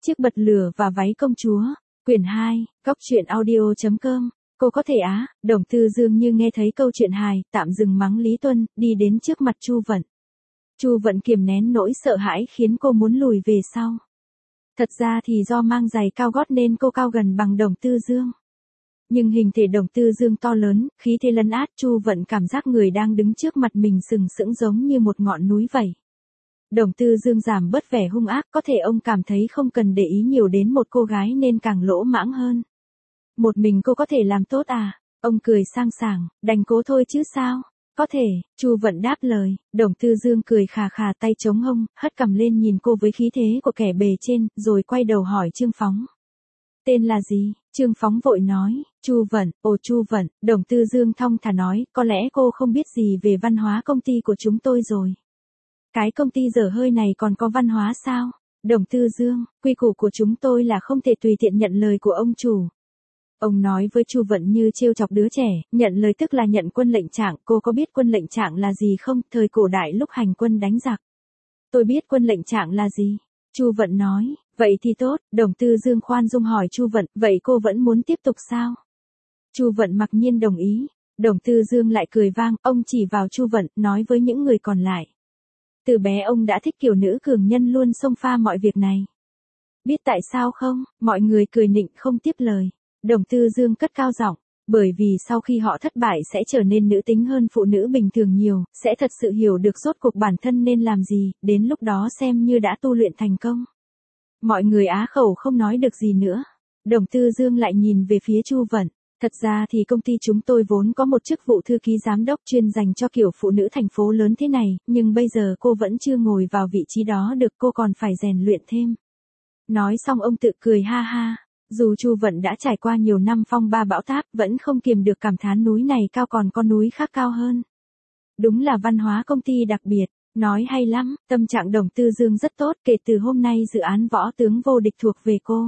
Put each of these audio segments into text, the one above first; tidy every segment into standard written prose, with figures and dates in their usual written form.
Chiếc bật lửa và váy công chúa, quyển 2, góc truyện audio.com. Cô có thể á, Đồng Tư Dương như nghe thấy câu chuyện hài, tạm dừng mắng Lý Tuân, đi đến trước mặt Chu Vận. Chu Vận kiềm nén nỗi sợ hãi khiến cô muốn lùi về sau. Thật ra thì do mang giày cao gót nên cô cao gần bằng Đồng Tư Dương. Nhưng hình thể Đồng Tư Dương to lớn, khí thế lấn át, Chu Vận cảm giác người đang đứng trước mặt mình sừng sững giống như một ngọn núi vậy. Đồng Tư Dương giảm bớt vẻ hung ác, có thể ông cảm thấy không cần để ý nhiều đến một cô gái nên càng lỗ mãng hơn. Một mình cô có thể làm tốt à? Ông cười sang sảng, đành cố thôi chứ sao? Có thể, Chu Vận đáp lời. Đồng Tư Dương cười khà khà, tay chống hông, hất cằm lên nhìn cô với khí thế của kẻ bề trên, rồi quay đầu hỏi Trương Phóng. Tên là gì? Trương Phóng vội nói, Chu Vận. Ồ Chu Vận, Đồng Tư Dương thong thả nói, có lẽ cô không biết gì về văn hóa công ty của chúng tôi rồi. Cái công ty dở hơi này còn có văn hóa sao? Đồng Tư Dương, quy củ của chúng tôi là không thể tùy tiện nhận lời của ông chủ. Ông nói với Chu Vận như trêu chọc đứa trẻ, nhận lời tức là nhận quân lệnh trạng, cô có biết quân lệnh trạng là gì không? Thời cổ đại lúc hành quân đánh giặc. Tôi biết quân lệnh trạng là gì. Chu Vận nói, vậy thì tốt. Đồng Tư Dương khoan dung hỏi Chu Vận, vậy cô vẫn muốn tiếp tục sao? Chu Vận mặc nhiên đồng ý. Đồng Tư Dương lại cười vang, ông chỉ vào Chu Vận, nói với những người còn lại. Từ bé ông đã thích kiểu nữ cường nhân luôn xông pha mọi việc này. Biết tại sao không? Mọi người cười nịnh không tiếp lời. Đồng Tư Dương cất cao giọng, bởi vì sau khi họ thất bại sẽ trở nên nữ tính hơn phụ nữ bình thường nhiều, sẽ thật sự hiểu được rốt cuộc bản thân nên làm gì, đến lúc đó xem như đã tu luyện thành công. Mọi người á khẩu không nói được gì nữa. Đồng Tư Dương lại nhìn về phía Chu Vận. Thật ra thì công ty chúng tôi vốn có một chức vụ thư ký giám đốc chuyên dành cho kiểu phụ nữ thành phố lớn thế này, nhưng bây giờ cô vẫn chưa ngồi vào vị trí đó được, cô còn phải rèn luyện thêm. Nói xong ông tự cười ha ha. Dù Chu Vận đã trải qua nhiều năm phong ba bão táp, vẫn không kiềm được cảm thán núi này cao còn có núi khác cao hơn. Đúng là văn hóa công ty đặc biệt, nói hay lắm, tâm trạng Đồng Tư Dương rất tốt, kể từ hôm nay dự án Võ Tướng Vô Địch thuộc về cô.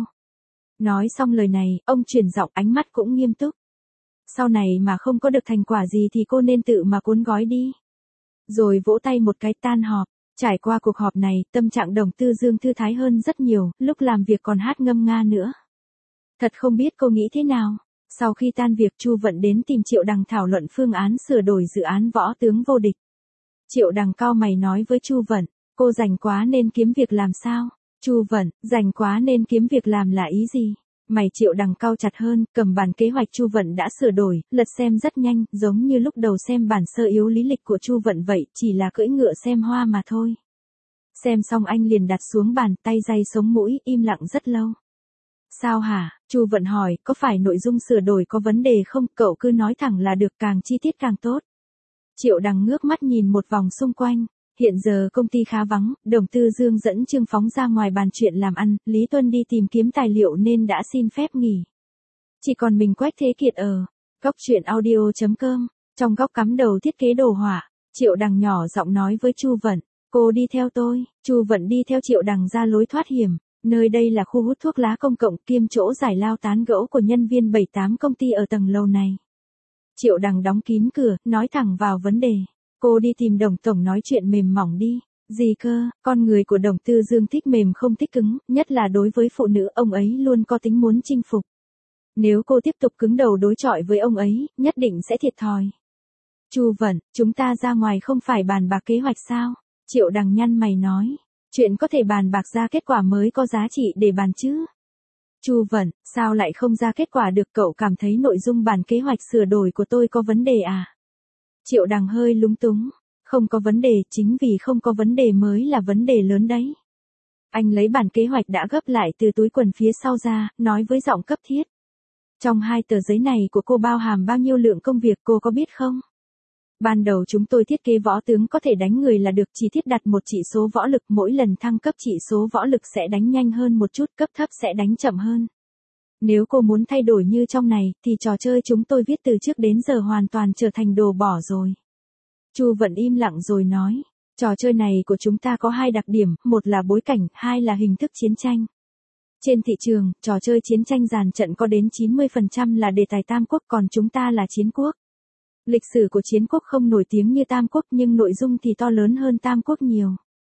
Nói xong lời này, ông chuyển giọng, ánh mắt cũng nghiêm túc. Sau này mà không có được thành quả gì thì cô nên tự mà cuốn gói đi. Rồi vỗ tay một cái tan họp. Trải qua cuộc họp này, tâm trạng Đồng Tư Dương thư thái hơn rất nhiều, lúc làm việc còn hát ngâm nga nữa. Thật không biết cô nghĩ thế nào. Sau khi tan việc, Chu Vận đến tìm Triệu Đằng thảo luận phương án sửa đổi dự án Võ Tướng Vô Địch. Triệu Đằng cau mày nói với Chu Vận, cô rảnh quá nên kiếm việc làm sao? Chu Vận, rảnh quá nên kiếm việc làm là ý gì? Mày Triệu Đằng cau chặt hơn, cầm bản kế hoạch Chu Vận đã sửa đổi, lật xem rất nhanh, giống như lúc đầu xem bản sơ yếu lý lịch của Chu Vận vậy, chỉ là cưỡi ngựa xem hoa mà thôi. Xem xong anh liền đặt xuống bàn, tay day sống mũi, im lặng rất lâu. Sao hả? Chu Vận hỏi, có phải nội dung sửa đổi có vấn đề không? Cậu cứ nói thẳng là được, càng chi tiết càng tốt. Triệu Đằng ngước mắt nhìn một vòng xung quanh. Hiện giờ công ty khá vắng, Đồng Tư Dương dẫn Trương Phóng ra ngoài bàn chuyện làm ăn, Lý Tuân đi tìm kiếm tài liệu nên đã xin phép nghỉ. Chỉ còn mình Quách Thế Kiệt ở góc truyện audio.com, trong góc cắm đầu thiết kế đồ họa. Triệu Đằng nhỏ giọng nói với Chu Vận, cô đi theo tôi. Chu Vận đi theo Triệu Đằng ra lối thoát hiểm. Nơi đây là khu hút thuốc lá công cộng kiêm chỗ giải lao tán gẫu của nhân viên 7-8 công ty ở tầng lầu này. Triệu Đằng đóng kín cửa, nói thẳng vào vấn đề. Cô đi tìm Đồng tổng nói chuyện mềm mỏng đi. Gì cơ? Con người của Đồng Tư Dương thích mềm không thích cứng, nhất là đối với phụ nữ, ông ấy luôn có tính muốn chinh phục. Nếu cô tiếp tục cứng đầu đối chọi với ông ấy, nhất định sẽ thiệt thòi. Chu Vận, chúng ta ra ngoài không phải bàn bạc kế hoạch sao? Triệu Đằng nhăn mày nói. Chuyện có thể bàn bạc ra kết quả mới có giá trị để bàn chứ. Chu Vận, sao lại không ra kết quả được? Cậu cảm thấy nội dung bản kế hoạch sửa đổi của tôi có vấn đề à? Triệu Đằng hơi lúng túng. Không có vấn đề, chính vì không có vấn đề mới là vấn đề lớn đấy. Anh lấy bản kế hoạch đã gấp lại từ túi quần phía sau ra, nói với giọng cấp thiết. Trong 2 tờ giấy này của cô bao hàm bao nhiêu lượng công việc cô có biết không? Ban đầu chúng tôi thiết kế võ tướng có thể đánh người là được, chỉ thiết đặt một chỉ số võ lực, mỗi lần thăng cấp chỉ số võ lực sẽ đánh nhanh hơn một chút, cấp thấp sẽ đánh chậm hơn. Nếu cô muốn thay đổi như trong này, thì trò chơi chúng tôi viết từ trước đến giờ hoàn toàn trở thành đồ bỏ rồi. Chu Vận im lặng rồi nói, trò chơi này của chúng ta có 2 đặc điểm, một là bối cảnh, 2 là hình thức chiến tranh. Trên thị trường, trò chơi chiến tranh dàn trận có đến 90% là đề tài tam quốc, còn chúng ta là chiến quốc. Lịch sử của chiến quốc không nổi tiếng như tam quốc nhưng nội dung thì to lớn hơn tam quốc nhiều.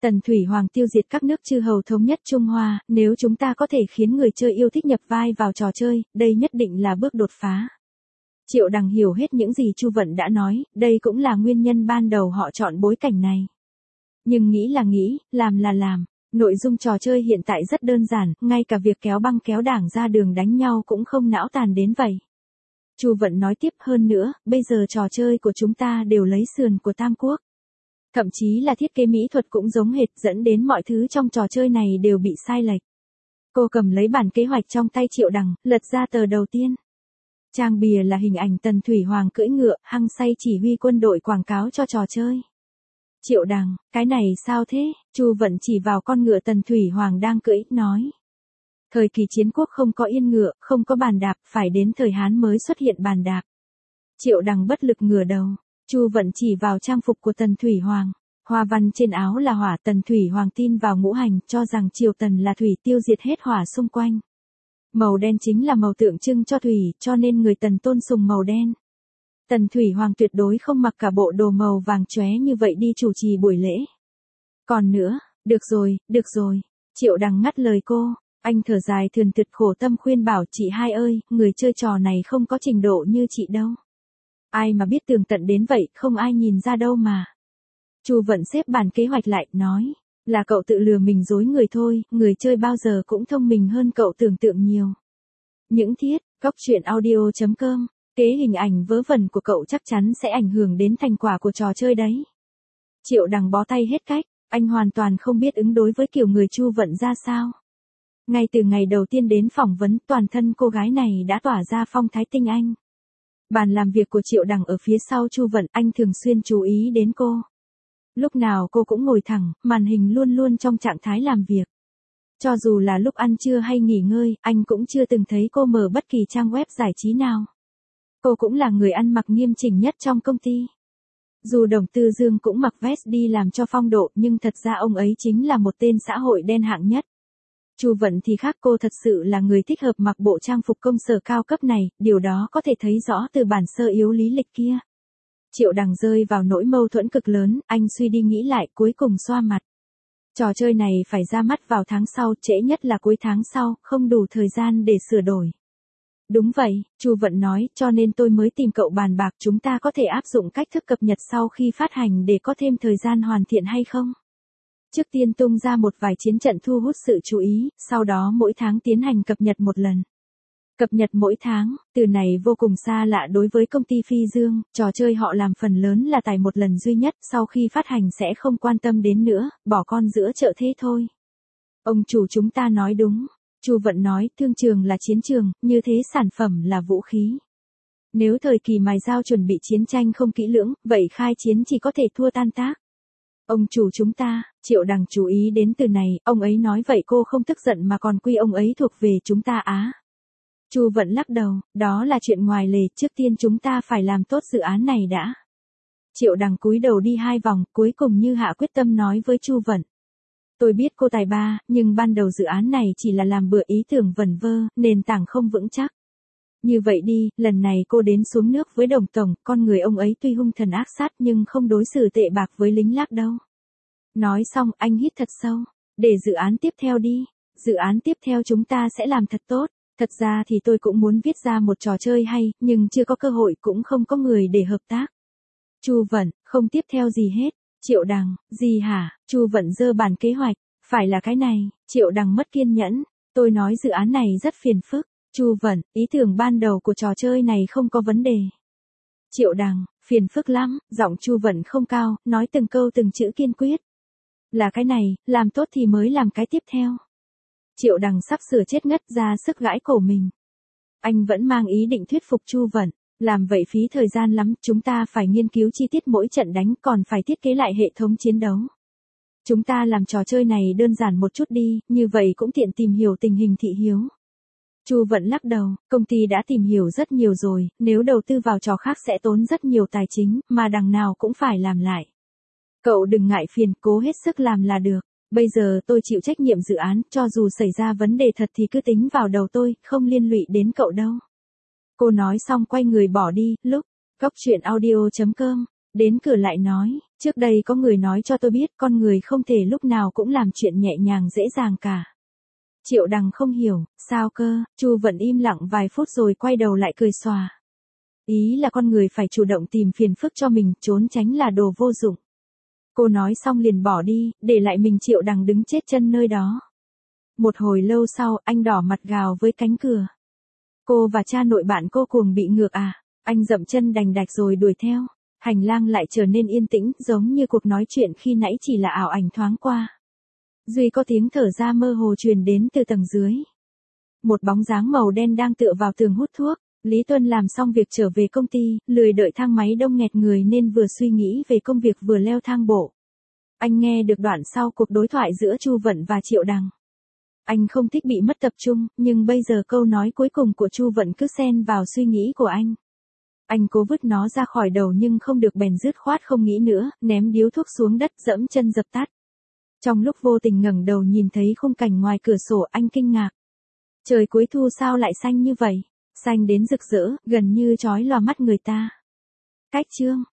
Tần Thủy Hoàng tiêu diệt các nước chư hầu thống nhất Trung Hoa, nếu chúng ta có thể khiến người chơi yêu thích nhập vai vào trò chơi, đây nhất định là bước đột phá. Triệu Đằng hiểu hết những gì Chu Vận đã nói, đây cũng là nguyên nhân ban đầu họ chọn bối cảnh này. Nhưng nghĩ là nghĩ, làm là làm. Nội dung trò chơi hiện tại rất đơn giản, ngay cả việc kéo băng kéo đảng ra đường đánh nhau cũng không não tàn đến vậy. Chu Vận nói tiếp hơn nữa, bây giờ trò chơi của chúng ta đều lấy sườn của Tam Quốc. Thậm chí là thiết kế mỹ thuật cũng giống hệt, dẫn đến mọi thứ trong trò chơi này đều bị sai lệch. Cô cầm lấy bản kế hoạch trong tay Triệu Đằng, lật ra tờ đầu tiên. Trang bìa là hình ảnh Tần Thủy Hoàng cưỡi ngựa, hăng say chỉ huy quân đội quảng cáo cho trò chơi. Triệu Đằng, cái này sao thế? Chu Vận chỉ vào con ngựa Tần Thủy Hoàng đang cưỡi, nói. Thời kỳ chiến quốc không có yên ngựa, không có bàn đạp, phải đến thời Hán mới xuất hiện bàn đạp. Triệu Đằng bất lực ngửa đầu. Chu Vận chỉ vào trang phục của Tần Thủy Hoàng. Hoa văn trên áo là hỏa. Tần Thủy Hoàng tin vào ngũ hành, cho rằng triều Tần là thủy, tiêu diệt hết hỏa xung quanh. Màu đen chính là màu tượng trưng cho thủy, cho nên người Tần tôn sùng màu đen. Tần Thủy Hoàng tuyệt đối không mặc cả bộ đồ màu vàng chóe như vậy đi chủ trì buổi lễ. Còn nữa, được rồi, Triệu Đằng ngắt lời cô, anh thở dài thườn thượt khổ tâm khuyên bảo chị hai ơi, người chơi trò này không có trình độ như chị đâu. Ai mà biết tường tận đến vậy, không ai nhìn ra đâu mà. Chu Vận xếp bản kế hoạch lại, nói, là cậu tự lừa mình dối người thôi, người chơi bao giờ cũng thông minh hơn cậu tưởng tượng nhiều. Những thiết, góc truyện audio.com. Kế hình ảnh vớ vẩn của cậu chắc chắn sẽ ảnh hưởng đến thành quả của trò chơi đấy. Triệu Đằng bó tay hết cách, anh hoàn toàn không biết ứng đối với kiểu người Chu Vận ra sao. Ngay từ ngày đầu tiên đến phỏng vấn, toàn thân cô gái này đã tỏa ra phong thái tinh anh. Bàn làm việc của Triệu Đằng ở phía sau Chu Vận, anh thường xuyên chú ý đến cô. Lúc nào cô cũng ngồi thẳng, màn hình luôn luôn trong trạng thái làm việc. Cho dù là lúc ăn trưa hay nghỉ ngơi, anh cũng chưa từng thấy cô mở bất kỳ trang web giải trí nào. Cô cũng là người ăn mặc nghiêm chỉnh nhất trong công ty. Dù Đồng Tư Dương cũng mặc vest đi làm cho phong độ, nhưng thật ra ông ấy chính là một tên xã hội đen hạng nhất. Chu Vận thì khác, cô thật sự là người thích hợp mặc bộ trang phục công sở cao cấp này, điều đó có thể thấy rõ từ bản sơ yếu lý lịch kia. Triệu Đằng rơi vào nỗi mâu thuẫn cực lớn, anh suy đi nghĩ lại cuối cùng xoa mặt. Trò chơi này phải ra mắt vào tháng sau, trễ nhất là cuối tháng sau, không đủ thời gian để sửa đổi. Đúng vậy, Chu Vận nói, cho nên tôi mới tìm cậu bàn bạc, chúng ta có thể áp dụng cách thức cập nhật sau khi phát hành để có thêm thời gian hoàn thiện hay không? Trước tiên tung ra một vài chiến trận thu hút sự chú ý, sau đó mỗi tháng tiến hành cập nhật một lần. Cập nhật mỗi tháng, từ này vô cùng xa lạ đối với công ty Phi Dương, trò chơi họ làm phần lớn là tải một lần duy nhất, sau khi phát hành sẽ không quan tâm đến nữa, bỏ con giữa chợ thế thôi. Ông chủ chúng ta nói đúng. Chu Vận nói, thương trường là chiến trường, như thế sản phẩm là vũ khí. Nếu thời kỳ mài dao chuẩn bị chiến tranh không kỹ lưỡng, vậy khai chiến chỉ có thể thua tan tác. Ông chủ chúng ta, Triệu Đằng chú ý đến từ này, ông ấy nói vậy cô không tức giận mà còn quy ông ấy thuộc về chúng ta á. Chu Vận lắc đầu, đó là chuyện ngoài lề, trước tiên chúng ta phải làm tốt dự án này đã. Triệu Đằng cúi đầu đi 2 vòng, cuối cùng như hạ quyết tâm nói với Chu Vận. Tôi biết cô tài ba, nhưng ban đầu dự án này chỉ là làm bừa, ý tưởng vẩn vơ, nền tảng không vững chắc. Như vậy đi, lần này cô đến xuống nước với Đồng Tổng, con người ông ấy tuy hung thần ác sát nhưng không đối xử tệ bạc với lính lác đâu. Nói xong, anh hít thật sâu. Để dự án tiếp theo đi. Dự án tiếp theo chúng ta sẽ làm thật tốt. Thật ra thì tôi cũng muốn viết ra một trò chơi hay, nhưng chưa có cơ hội, cũng không có người để hợp tác. Chu Vận, không tiếp theo gì hết. Triệu Đằng, gì hả? Chu Vận giơ bản kế hoạch. Phải là cái này. Triệu Đằng mất kiên nhẫn. Tôi nói dự án này rất phiền phức. Chu Vận, ý tưởng ban đầu của trò chơi này không có vấn đề. Triệu Đằng, phiền phức lắm. Giọng Chu Vận không cao, nói từng câu từng chữ kiên quyết. Là cái này, làm tốt thì mới làm cái tiếp theo. Triệu Đằng sắp sửa chết ngất ra sức gãi cổ mình. Anh vẫn mang ý định thuyết phục Chu Vận. Làm vậy phí thời gian lắm, chúng ta phải nghiên cứu chi tiết mỗi trận đánh, còn phải thiết kế lại hệ thống chiến đấu. Chúng ta làm trò chơi này đơn giản một chút đi, như vậy cũng tiện tìm hiểu tình hình thị hiếu. Chu Vận lắc đầu, công ty đã tìm hiểu rất nhiều rồi, nếu đầu tư vào trò khác sẽ tốn rất nhiều tài chính, mà đằng nào cũng phải làm lại. Cậu đừng ngại phiền, cố hết sức làm là được. Bây giờ tôi chịu trách nhiệm dự án, cho dù xảy ra vấn đề thật thì cứ tính vào đầu tôi, không liên lụy đến cậu đâu. Cô nói xong quay người bỏ đi, lúc, góc truyện audio.com, đến cửa lại nói, Trước đây có người nói cho tôi biết con người không thể lúc nào cũng làm chuyện nhẹ nhàng dễ dàng cả. Triệu Đằng không hiểu, sao cơ, Chu Vận im lặng vài phút rồi quay đầu lại cười xòa. Ý là con người phải chủ động tìm phiền phức cho mình, trốn tránh là đồ vô dụng. Cô nói xong liền bỏ đi, để lại mình Triệu Đằng đứng chết chân nơi đó. Một hồi lâu sau, anh đỏ mặt gào với cánh cửa. Cô và cha nội bạn cô cuồng bị ngược à? Anh dậm chân đành đạch rồi đuổi theo. Hành lang lại trở nên yên tĩnh, giống như cuộc nói chuyện khi nãy chỉ là ảo ảnh thoáng qua. Duy có tiếng thở ra mơ hồ truyền đến từ tầng dưới. Một bóng dáng màu đen đang tựa vào tường hút thuốc. Lý Tuân làm xong việc trở về công ty, lười đợi thang máy đông nghẹt người nên vừa suy nghĩ về công việc vừa leo thang bộ. Anh nghe được đoạn sau cuộc đối thoại giữa Chu Vận và Triệu Đằng. Anh không thích bị mất tập trung, nhưng bây giờ câu nói cuối cùng của Chu Vận cứ xen vào suy nghĩ của anh. Anh cố vứt nó ra khỏi đầu nhưng không được bèn dứt khoát không nghĩ nữa, ném điếu thuốc xuống đất dẫm chân dập tắt. Trong lúc vô tình ngẩng đầu nhìn thấy khung cảnh ngoài cửa sổ anh kinh ngạc. Trời cuối thu sao lại xanh như vậy? Xanh đến rực rỡ, gần như chói lòa mắt người ta. Cách chương